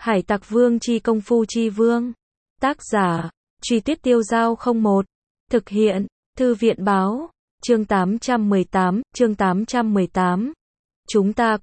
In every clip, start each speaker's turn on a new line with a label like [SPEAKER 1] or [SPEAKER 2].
[SPEAKER 1] Hải Tặc Vương chi công phu chi vương. Tác giả, Truy Tuyết Tiêu Dao 01. Thực hiện, Thư viện Báo. Chương 818. Chúng ta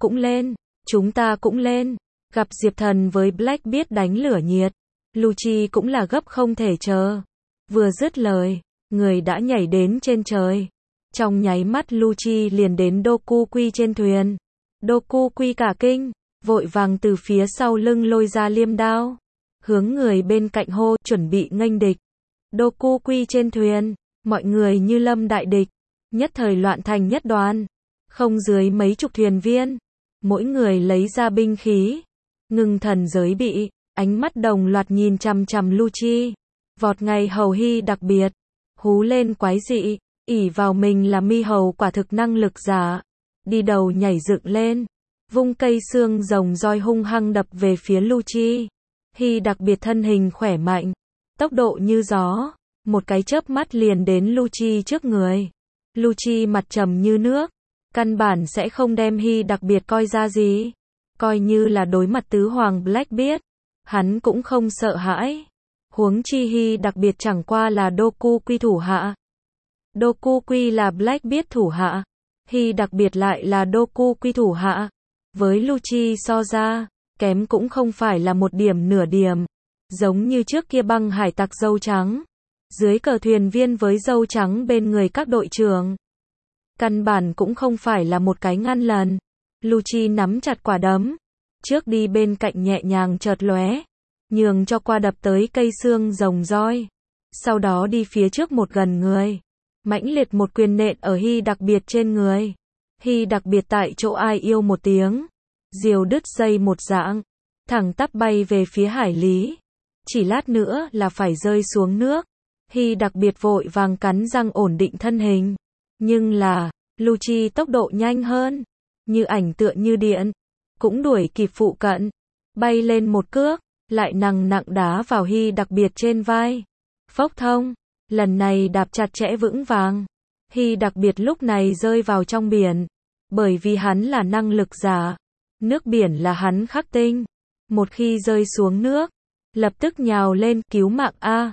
[SPEAKER 1] cũng lên. Gặp Diệp Thần với Blackbeard đánh lửa nhiệt. Lucci cũng là gấp không thể chờ. Vừa dứt lời, người đã nhảy đến trên trời. Trong nháy mắt Lucci liền đến Dokuqui trên thuyền. Dokuqui cả kinh, vội vàng từ phía sau lưng lôi ra liêm đao, hướng người bên cạnh hô, chuẩn bị nghênh địch. Dokuqui trên thuyền, mọi người như lâm đại địch, nhất thời loạn thành nhất đoàn, không dưới mấy chục thuyền viên, mỗi người lấy ra binh khí. Ngưng thần giới bị, ánh mắt đồng loạt nhìn chằm chằm Lucci. Vọt ngày hầu hy đặc biệt, hú lên quái dị, ỷ vào mình là mi hầu quả thực năng lực giả, đi đầu nhảy dựng lên, vung cây xương rồng roi hung hăng đập về phía Lucci. Hy đặc biệt thân hình khỏe mạnh, tốc độ như gió, một cái chớp mắt liền đến Lucci trước người. Lucci mặt trầm như nước, căn bản sẽ không đem Hy đặc biệt coi ra gì, coi như là đối mặt tứ hoàng Blackbeard, hắn cũng không sợ hãi. Huống chi Hy đặc biệt chẳng qua là Dokuqui thủ hạ. Dokuqui là Blackbeard thủ hạ, Hy đặc biệt lại là Dokuqui thủ hạ. Với Lucci so ra, kém cũng không phải là một điểm nửa điểm. Giống như trước kia băng hải tặc dâu trắng, dưới cờ thuyền viên với dâu trắng bên người các đội trưởng. Căn bản cũng không phải là một cái ngăn lần. Lucci nắm chặt quả đấm, trước đi bên cạnh nhẹ nhàng chợt lóe, nhường cho qua đập tới cây xương rồng roi. Sau đó đi phía trước một gần người, mãnh liệt một quyền nện ở Hy đặc biệt trên người. Hy đặc biệt tại chỗ ai yêu một tiếng, diều đứt dây một dạng, thẳng tắp bay về phía hải lý. Chỉ lát nữa là phải rơi xuống nước. Hy đặc biệt vội vàng cắn răng ổn định thân hình. Nhưng là, Lucci tốc độ nhanh hơn, như ảnh tựa như điện, cũng đuổi kịp phụ cận, bay lên một cước, lại nặng đá vào Hy đặc biệt trên vai. Phốc thông, lần này đạp chặt chẽ vững vàng. Hy đặc biệt lúc này rơi vào trong biển, bởi vì hắn là năng lực giả, nước biển là hắn khắc tinh, một khi rơi xuống nước, lập tức nhào lên, cứu mạng a,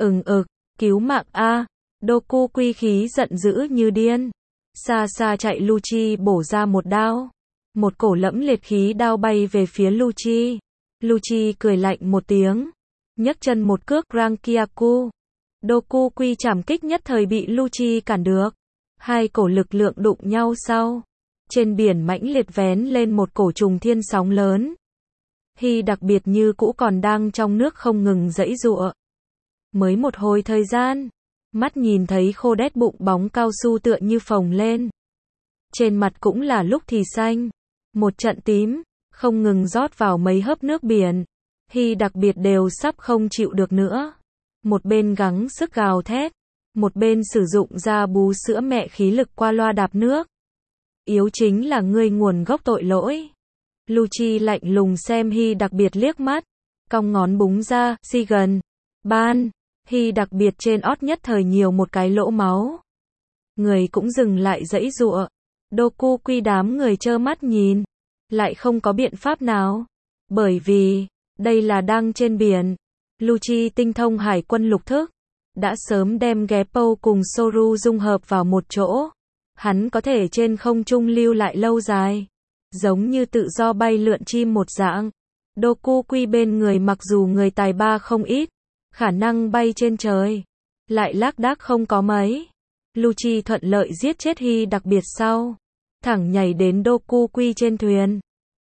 [SPEAKER 1] cứu mạng a. Dokuqui khí giận dữ như điên, xa xa chạy Lucci bổ ra một đao, một cổ lẫm liệt khí đao bay về phía Lucci. Lucci cười lạnh một tiếng, nhấc chân một cước Rankiaku. Dokuqui trảm kích nhất thời bị Lucci cản được. Hai cổ lực lượng đụng nhau sau, trên biển mãnh liệt vén lên một cổ trùng thiên sóng lớn. Hy đặc biệt như cũ còn đang trong nước không ngừng giãy giụa. Mới một hồi thời gian, mắt nhìn thấy khô đét bụng bóng cao su tựa như phồng lên. Trên mặt cũng là lúc thì xanh, một trận tím, không ngừng rót vào mấy hớp nước biển. Hy đặc biệt đều sắp không chịu được nữa. Một bên gắng sức gào thét, một bên sử dụng ra bú sữa mẹ khí lực qua loa đạp nước. Yếu chính là ngươi nguồn gốc tội lỗi. Lucci lạnh lùng xem Hy đặc biệt liếc mắt, cong ngón búng ra, si gần. Ban, Hy đặc biệt trên ót nhất thời nhiều một cái lỗ máu. Người cũng dừng lại giãy giụa. Dokuqui đám người trơ mắt nhìn, lại không có biện pháp nào. Bởi vì, đây là đang trên biển. Lucci tinh thông hải quân lục thức, đã sớm đem Geppo cùng Soru dung hợp vào một chỗ. Hắn có thể trên không trung lưu lại lâu dài, giống như tự do bay lượn chim một dạng. Dokuqui bên người mặc dù người tài ba không ít, khả năng bay trên trời lại lác đác không có mấy. Lucci thuận lợi giết chết Hy đặc biệt sau, thẳng nhảy đến Dokuqui trên thuyền.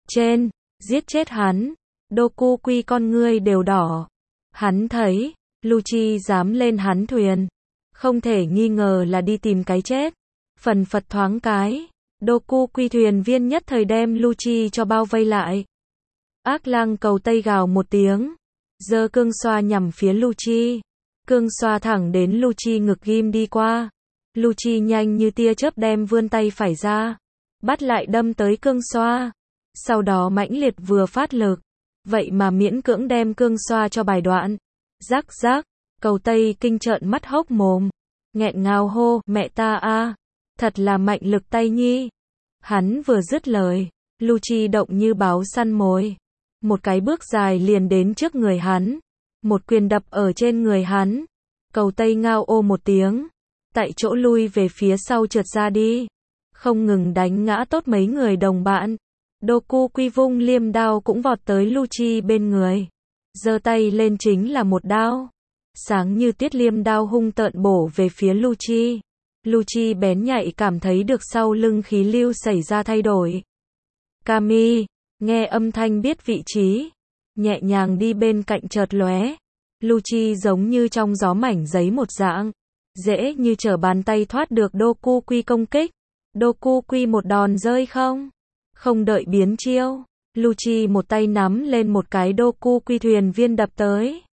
[SPEAKER 1] Giết chết hắn. Dokuqui con ngươi đều đỏ. Hắn thấy, Lucci dám lên hắn thuyền, không thể nghi ngờ là đi tìm cái chết. Phần phật thoáng cái, Dokuqui thuyền viên nhất thời đem Lucci cho bao vây lại. Ác lang cầu tây gào một tiếng, giơ cương xoa nhằm phía Lucci. Cương xoa thẳng đến Lucci ngực ghim đi qua. Lucci nhanh như tia chớp đem vươn tay phải ra, bắt lại đâm tới cương xoa. Sau đó mãnh liệt vừa phát lực, vậy mà miễn cưỡng đem cương xoa cho bài đoạn. Rắc rắc, cầu tây kinh trợn mắt hốc mồm, nghẹn ngào hô, mẹ ta a, thật là mạnh lực tay nhi. Hắn vừa dứt lời, Lucci động như báo săn mồi, một cái bước dài liền đến trước người hắn, một quyền đập ở trên người hắn. Cầu Tây ngao ô một tiếng, tại chỗ lui về phía sau trượt ra đi, không ngừng đánh ngã tốt mấy người đồng bạn. Doku Quy vung liêm đao cũng vọt tới Lucci bên người, giơ tay lên chính là một đao, sáng như tiết liêm đao hung tợn bổ về phía Lucci. Lucci bén nhạy cảm thấy được sau lưng khí lưu xảy ra thay đổi. Kami, nghe âm thanh biết vị trí, nhẹ nhàng đi bên cạnh chợt lóe. Lucci giống như trong gió mảnh giấy một dạng, dễ như trở bàn tay thoát được Doku Quy công kích. Doku Quy một đòn rơi không? Không đợi biến chiêu, Lucci một tay nắm lên một cái Doku Quy thuyền viên đập tới.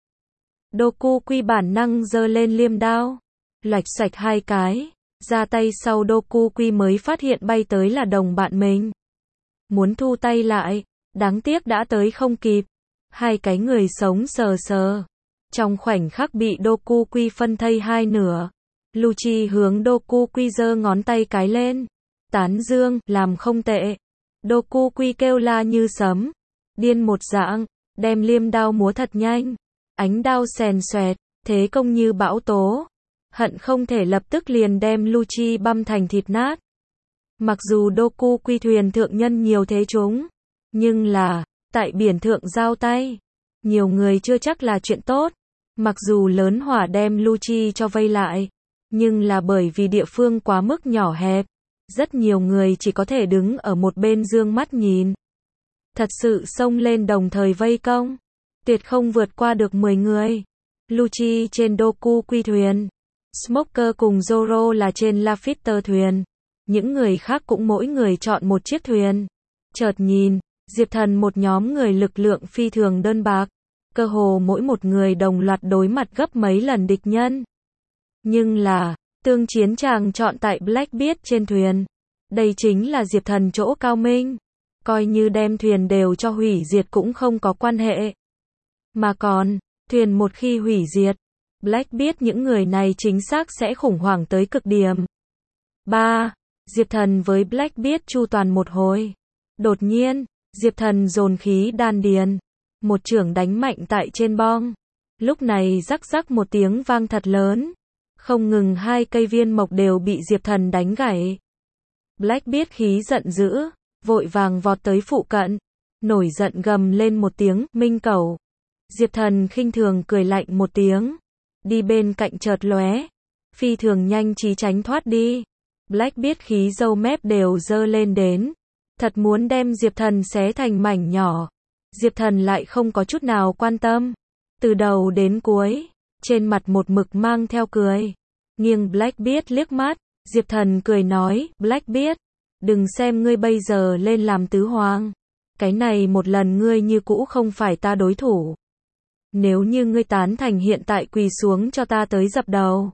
[SPEAKER 1] Doku Quy bản năng giơ lên liêm đao, lạch xoạch hai cái, ra tay sau Doku Quy mới phát hiện bay tới là đồng bạn mình. Muốn thu tay lại, đáng tiếc đã tới không kịp. Hai cái người sống sờ sờ, trong khoảnh khắc bị Doku Quy phân thây hai nửa. Lucci hướng Doku Quy giơ ngón tay cái lên, tán dương, làm không tệ. Doku Quy kêu la như sấm, điên một dạng, đem liêm đao múa thật nhanh, ánh đao xèn xoẹt, thế công như bão tố, hận không thể lập tức liền đem Lucci băm thành thịt nát. Mặc dù Doku Quy thuyền thượng nhân nhiều thế chúng, nhưng là, tại biển thượng giao tay, nhiều người chưa chắc là chuyện tốt. Mặc dù lớn hỏa đem Lucci cho vây lại, nhưng là bởi vì địa phương quá mức nhỏ hẹp, rất nhiều người chỉ có thể đứng ở một bên dương mắt nhìn. Thật sự xông lên đồng thời vây công, tuyệt không vượt qua được 10 người. Lucci trên Doku Quy thuyền, Smoker cùng Zoro là trên Lafitte thuyền, những người khác cũng mỗi người chọn một chiếc thuyền. Chợt nhìn, Diệp Thần một nhóm người lực lượng phi thường đơn bạc, cơ hồ mỗi một người đồng loạt đối mặt gấp mấy lần địch nhân. Nhưng là, tương chiến chàng chọn tại Blackbeard trên thuyền. Đây chính là Diệp Thần chỗ cao minh. Coi như đem thuyền đều cho hủy diệt cũng không có quan hệ. Mà còn, thuyền một khi hủy diệt, Blackbeard những người này chính xác sẽ khủng hoảng tới cực điểm. 3. Diệp Thần với Blackbeard chu toàn một hồi. Đột nhiên, Diệp Thần dồn khí đan điền, một chưởng đánh mạnh tại trên bong. Lúc này rắc rắc một tiếng vang thật lớn, không ngừng hai cây viên mộc đều bị Diệp Thần đánh gãy. Blackbeard khí giận dữ, vội vàng vọt tới phụ cận, nổi giận gầm lên một tiếng, Minh Cẩu. Diệp Thần khinh thường cười lạnh một tiếng, đi bên cạnh chợt lóe, phi thường nhanh trí tránh thoát đi. Blackbeard khí râu mép đều dơ lên đến, thật muốn đem Diệp Thần xé thành mảnh nhỏ. Diệp Thần lại không có chút nào quan tâm, từ đầu đến cuối, trên mặt một mực mang theo cười. Nghiêng Blackbeard liếc mắt, Diệp Thần cười nói, Blackbeard, đừng xem ngươi bây giờ lên làm tứ hoàng, cái này một lần ngươi như cũ không phải ta đối thủ. Nếu như ngươi tán thành hiện tại quỳ xuống cho ta tới dập đầu,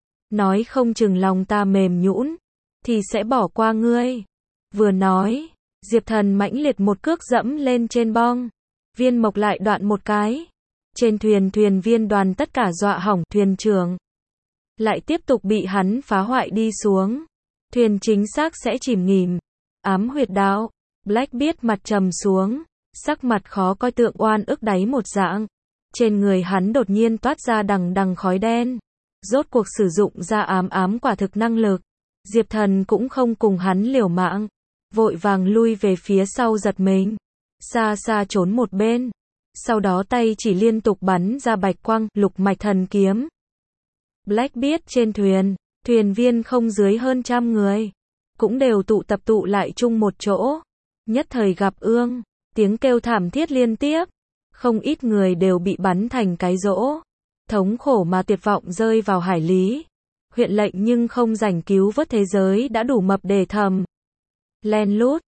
[SPEAKER 1] nói không chừng lòng ta mềm nhũn, thì sẽ bỏ qua ngươi. Vừa nói, Diệp Thần mãnh liệt một cước dẫm lên trên bong, viên mộc lại đoạn một cái. Trên thuyền thuyền viên đoàn tất cả dọa hỏng, thuyền trưởng lại tiếp tục bị hắn phá hoại đi xuống. Thuyền chính xác sẽ chìm nghỉm. Ám huyệt đạo, Blackbeard mặt trầm xuống, sắc mặt khó coi tượng oan ức đáy một dạng. Trên người hắn đột nhiên toát ra đằng đằng khói đen. Rốt cuộc sử dụng ra ám quả thực năng lực. Diệp Thần cũng không cùng hắn liều mạng, vội vàng lui về phía sau giật mình, xa xa trốn một bên. Sau đó tay chỉ liên tục bắn ra bạch quang, lục mạch thần kiếm. Blackbeard trên thuyền, thuyền viên không dưới hơn 100 người, cũng đều tụ lại chung một chỗ. Nhất thời gặp ương, tiếng kêu thảm thiết liên tiếp, không ít người đều bị bắn thành cái rỗ, thống khổ mà tuyệt vọng rơi vào hải lý. Huyện lệnh nhưng không rảnh cứu vớt thế giới đã đủ mập để thầm. Len lút,